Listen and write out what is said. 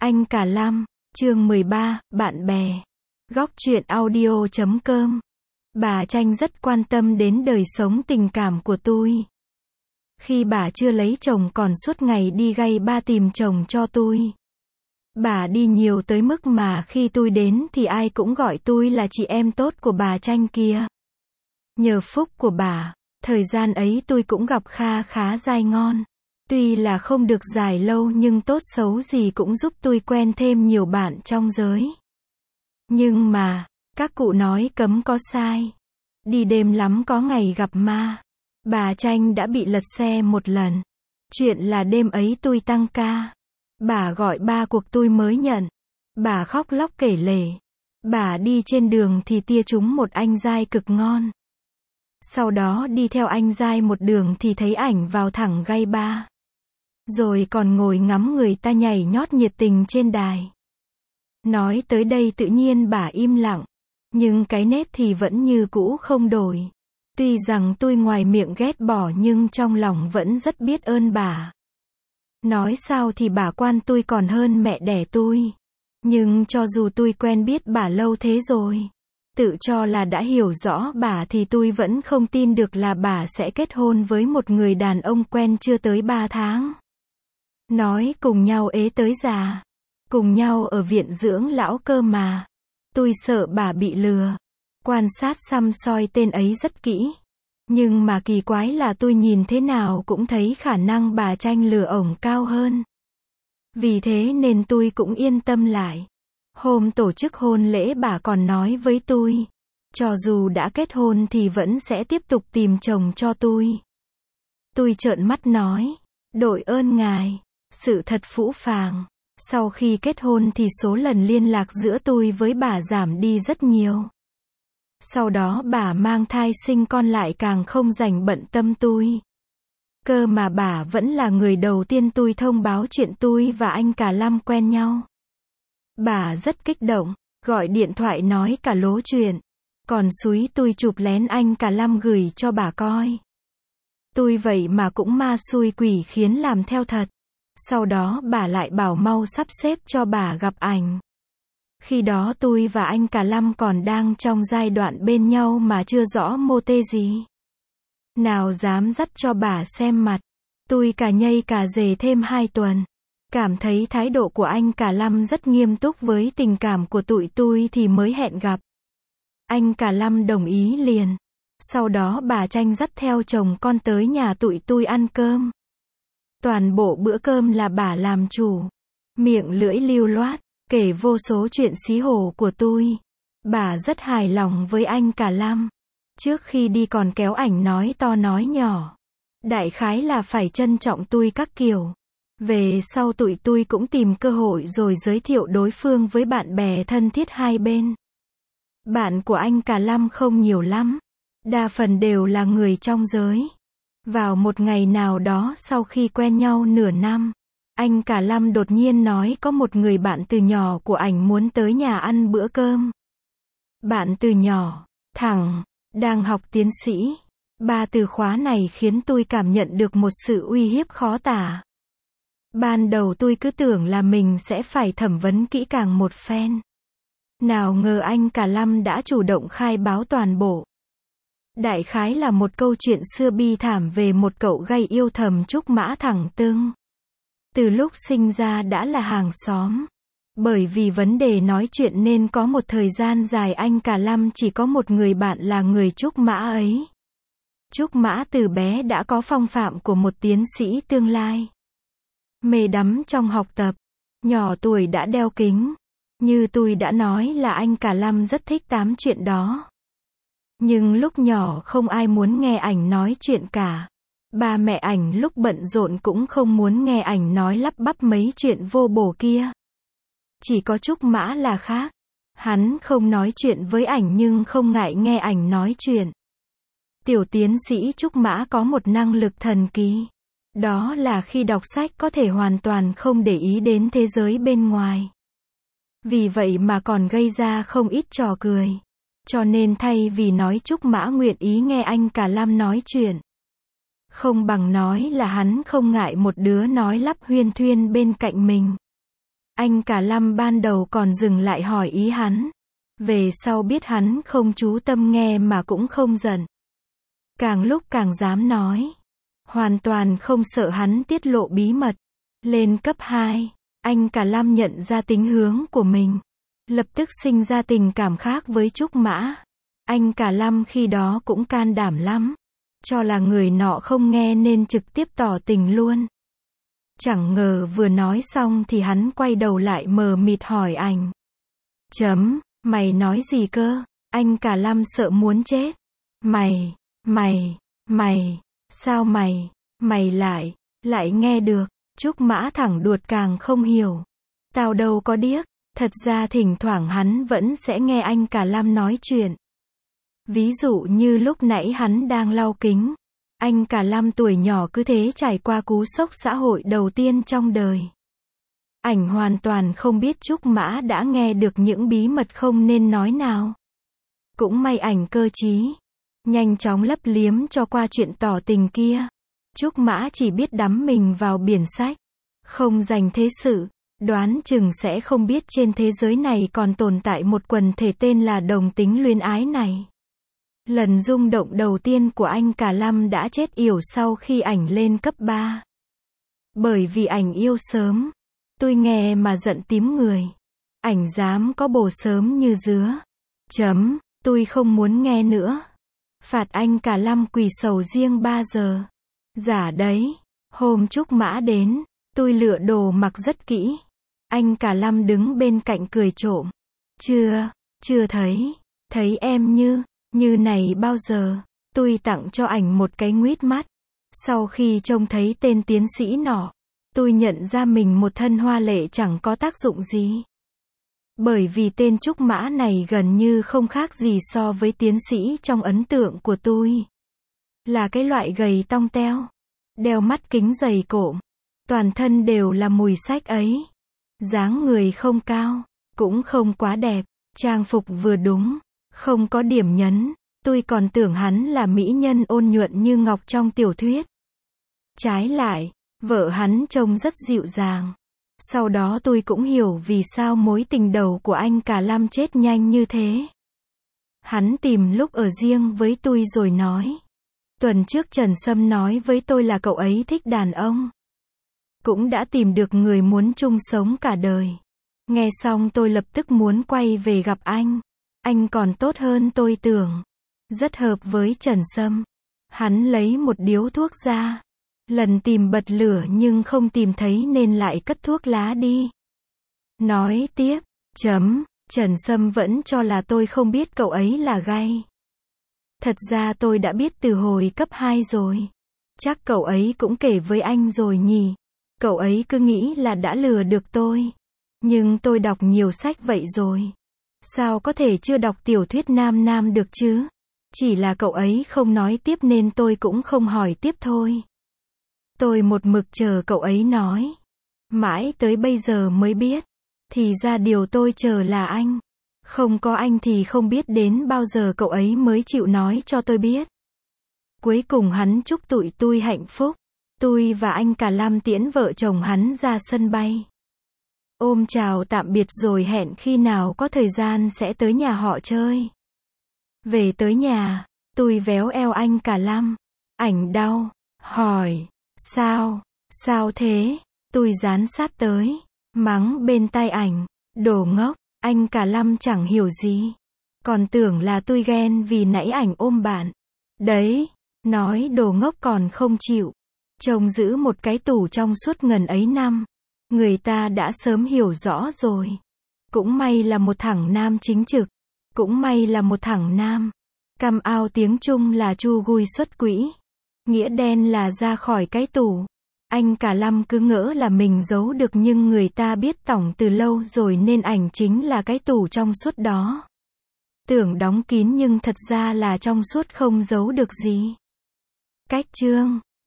Anh Cả Lam, chương 13, bạn bè. Góc truyện audio.com. Bà Tranh rất quan tâm đến đời sống tình cảm của tôi. Khi bà chưa lấy chồng còn suốt ngày đi gay ba tìm chồng cho tôi. Bà đi nhiều tới mức mà khi tôi đến thì ai cũng gọi tôi là chị em tốt của bà Tranh kia. Nhờ phúc của bà, thời gian ấy tôi cũng gặp kha khá dai ngon. Tuy là không được dài lâu nhưng tốt xấu gì cũng giúp tôi quen thêm nhiều bạn trong giới. Nhưng mà, các cụ nói cấm có sai. Đi đêm lắm có ngày gặp ma. Bà Tranh đã bị lật xe một lần. Chuyện là đêm ấy tôi tăng ca. Bà gọi ba cuộc tôi mới nhận. Bà khóc lóc kể lể. Bà đi trên đường thì tia trúng một anh giai cực ngon. Sau đó đi theo anh giai một đường thì thấy ảnh vào thẳng gay ba. Rồi còn ngồi ngắm người ta nhảy nhót nhiệt tình trên đài. Nói tới đây tự nhiên bà im lặng. Nhưng cái nét thì vẫn như cũ không đổi. Tuy rằng tôi ngoài miệng ghét bỏ nhưng trong lòng vẫn rất biết ơn bà. Nói sao thì bà quan tôi còn hơn mẹ đẻ tôi. Nhưng cho dù tôi quen biết bà lâu thế rồi, tự cho là đã hiểu rõ bà thì tôi vẫn không tin được là bà sẽ kết hôn với một người đàn ông quen chưa tới 3 tháng. Nói cùng nhau ế tới già. Cùng nhau ở viện dưỡng lão cơ mà. Tôi sợ bà bị lừa. Quan sát săm soi tên ấy rất kỹ. Nhưng mà kỳ quái là tôi nhìn thế nào cũng thấy khả năng bà Tranh lừa ổng cao hơn. Vì thế nên tôi cũng yên tâm lại. Hôm tổ chức hôn lễ bà còn nói với tôi. Cho dù đã kết hôn thì vẫn sẽ tiếp tục tìm chồng cho tôi. Tôi trợn mắt nói. Đội ơn ngài. Sự thật phũ phàng. Sau khi kết hôn thì số lần liên lạc giữa tôi với bà giảm đi rất nhiều. Sau đó bà mang thai sinh con lại càng không dành bận tâm tôi. Cơ mà bà vẫn là người đầu tiên tôi thông báo chuyện tôi và anh Cả Lam quen nhau. Bà rất kích động, gọi điện thoại nói cả lố chuyện. Còn xúi tôi chụp lén anh Cả Lam gửi cho bà coi. Tôi vậy mà cũng ma xui quỷ khiến làm theo thật. Sau đó bà lại bảo mau sắp xếp cho bà gặp ảnh. Khi đó tôi và anh Cả Lam còn đang trong giai đoạn bên nhau mà chưa rõ mô tê gì. Nào dám dắt cho bà xem mặt. Tôi cả nhây cả dề thêm 2 tuần. Cảm thấy thái độ của anh Cả Lam rất nghiêm túc với tình cảm của tụi tôi thì mới hẹn gặp. Anh Cả Lam đồng ý liền. Sau đó bà Tranh dắt theo chồng con tới nhà tụi tôi ăn cơm. Toàn bộ bữa cơm là bà làm chủ. Miệng lưỡi lưu loát, kể vô số chuyện xí hổ của tôi. Bà rất hài lòng với anh Cả Lam. Trước khi đi còn kéo ảnh nói to nói nhỏ. Đại khái là phải trân trọng tôi các kiểu. Về sau tụi tôi cũng tìm cơ hội rồi giới thiệu đối phương với bạn bè thân thiết hai bên. Bạn của anh Cả Lam không nhiều lắm. Đa phần đều là người trong giới. Vào một ngày nào đó sau khi quen nhau nửa năm, anh Cả Lam đột nhiên nói có một người bạn từ nhỏ của ảnh muốn tới nhà ăn bữa cơm. Bạn từ nhỏ, thẳng, đang học tiến sĩ. 3 từ khóa này khiến tôi cảm nhận được một sự uy hiếp khó tả. Ban đầu tôi cứ tưởng là mình sẽ phải thẩm vấn kỹ càng một phen. Nào ngờ anh Cả Lam đã chủ động khai báo toàn bộ. Đại khái là một câu chuyện xưa bi thảm về một cậu gay yêu thầm trúc mã thẳng tưng. Từ lúc sinh ra đã là hàng xóm. Bởi vì vấn đề nói chuyện nên có một thời gian dài anh Cả Lam chỉ có một người bạn là người trúc mã ấy. Trúc mã từ bé đã có phong phạm của một tiến sĩ tương lai. Mê đắm trong học tập. Nhỏ tuổi đã đeo kính. Như tôi đã nói là anh Cả Lam rất thích tám chuyện đó. Nhưng lúc nhỏ không ai muốn nghe ảnh nói chuyện cả. Ba mẹ ảnh lúc bận rộn cũng không muốn nghe ảnh nói lắp bắp mấy chuyện vô bổ kia. Chỉ có Trúc Mã là khác. Hắn không nói chuyện với ảnh nhưng không ngại nghe ảnh nói chuyện. Tiểu tiến sĩ Trúc Mã có một năng lực thần kỳ. Đó là khi đọc sách có thể hoàn toàn không để ý đến thế giới bên ngoài. Vì vậy mà còn gây ra không ít trò cười. Cho nên thay vì nói Trúc Mã nguyện ý nghe anh Cả Lam nói chuyện. Không bằng nói là hắn không ngại một đứa nói lắp huyên thuyên bên cạnh mình. Anh cả Lâm ban đầu còn dừng lại hỏi ý hắn. Về sau biết hắn không chú tâm nghe mà cũng không giận. Càng lúc càng dám nói. Hoàn toàn không sợ hắn tiết lộ bí mật. Lên cấp 2, anh cả Lâm nhận ra tính hướng của mình. Lập tức sinh ra tình cảm khác với Trúc Mã. Anh cả Lâm khi đó cũng can đảm lắm. Cho là người nọ không nghe nên trực tiếp tỏ tình luôn. Chẳng ngờ vừa nói xong thì hắn quay đầu lại mờ mịt hỏi anh. Mày nói gì cơ? Anh cả Lâm sợ muốn chết. Mày, sao mày lại nghe được? Trúc Mã thẳng đuột càng không hiểu. Tao đâu có điếc. Thật ra thỉnh thoảng hắn vẫn sẽ nghe anh cả Lâm nói chuyện. Ví dụ như lúc nãy hắn đang lau kính. Anh cả Lâm tuổi nhỏ cứ thế trải qua cú sốc xã hội đầu tiên trong đời. Ảnh hoàn toàn không biết Trúc Mã đã nghe được những bí mật không nên nói nào. Cũng may ảnh cơ trí. Nhanh chóng lấp liếm cho qua chuyện tỏ tình kia. Trúc Mã chỉ biết đắm mình vào biển sách. Không dành thế sự. Đoán chừng sẽ không biết trên thế giới này còn tồn tại một quần thể tên là đồng tính luyến ái này. Lần rung động đầu tiên của anh cả Lâm đã chết yểu sau khi ảnh lên cấp 3. Bởi vì ảnh yêu sớm. Tôi nghe mà giận tím người. Ảnh dám có bồ sớm như dứa. Tôi không muốn nghe nữa. Phạt anh cả Lâm quỳ sầu riêng 3 giờ. Giả đấy. Hôm Trúc Mã đến, tôi lựa đồ mặc rất kỹ. Anh cả Lâm đứng bên cạnh cười trộm. Chưa thấy em như này bao giờ. Tôi tặng cho ảnh một cái nguýt mắt. Sau khi trông thấy tên tiến sĩ nọ, tôi nhận ra mình một thân hoa lệ chẳng có tác dụng gì. Bởi vì tên Trúc Mã này gần như không khác gì so với tiến sĩ trong ấn tượng của tôi. Là cái loại gầy tong teo, đeo mắt kính dày cộm, toàn thân đều là mùi sách ấy. Dáng người không cao, cũng không quá đẹp, trang phục vừa đúng, không có điểm nhấn. Tôi còn tưởng hắn là mỹ nhân ôn nhuận như ngọc trong tiểu thuyết. Trái lại, vợ hắn trông rất dịu dàng. Sau đó tôi cũng hiểu vì sao mối tình đầu của anh cả Lâm chết nhanh như thế. Hắn tìm lúc ở riêng với tôi rồi nói. Tuần trước Trần Sâm nói với tôi là cậu ấy thích đàn ông. Cũng đã tìm được người muốn chung sống cả đời. Nghe xong tôi lập tức muốn quay về gặp anh. Anh còn tốt hơn tôi tưởng. Rất hợp với Trần Sâm. Hắn lấy một điếu thuốc ra. Lần tìm bật lửa nhưng không tìm thấy nên lại cất thuốc lá đi. Nói tiếp. Trần Sâm vẫn cho là tôi không biết cậu ấy là gay. Thật ra tôi đã biết từ hồi cấp 2 rồi. Chắc cậu ấy cũng kể với anh rồi nhỉ. Cậu ấy cứ nghĩ là đã lừa được tôi. Nhưng tôi đọc nhiều sách vậy rồi. Sao có thể chưa đọc tiểu thuyết nam được chứ? Chỉ là cậu ấy không nói tiếp nên tôi cũng không hỏi tiếp thôi. Tôi một mực chờ cậu ấy nói. Mãi tới bây giờ mới biết. Thì ra điều tôi chờ là anh. Không có anh thì không biết đến bao giờ cậu ấy mới chịu nói cho tôi biết. Cuối cùng hắn chúc tụi tôi hạnh phúc. Tôi và anh cả Lâm tiễn vợ chồng hắn ra sân bay. Ôm chào tạm biệt rồi hẹn khi nào có thời gian sẽ tới nhà họ chơi. Về tới nhà, tôi véo eo anh cả Lâm. Ảnh đau, hỏi, sao thế? Tôi dán sát tới, mắng bên tai ảnh, đồ ngốc, anh cả Lâm chẳng hiểu gì. Còn tưởng là tôi ghen vì nãy ảnh ôm bạn. Đấy, nói đồ ngốc còn không chịu. Trông giữ một cái tủ trong suốt ngần ấy năm. Người ta đã sớm hiểu rõ rồi. Cũng may là một thằng nam chính trực. Cũng may là một thằng nam. Come out tiếng Trung là chu gui xuất quỹ. Nghĩa đen là ra khỏi cái tủ. Anh cả Lâm cứ ngỡ là mình giấu được nhưng người ta biết tổng từ lâu rồi nên ảnh chính là cái tủ trong suốt đó. Tưởng đóng kín nhưng thật ra là trong suốt không giấu được gì. Cách chương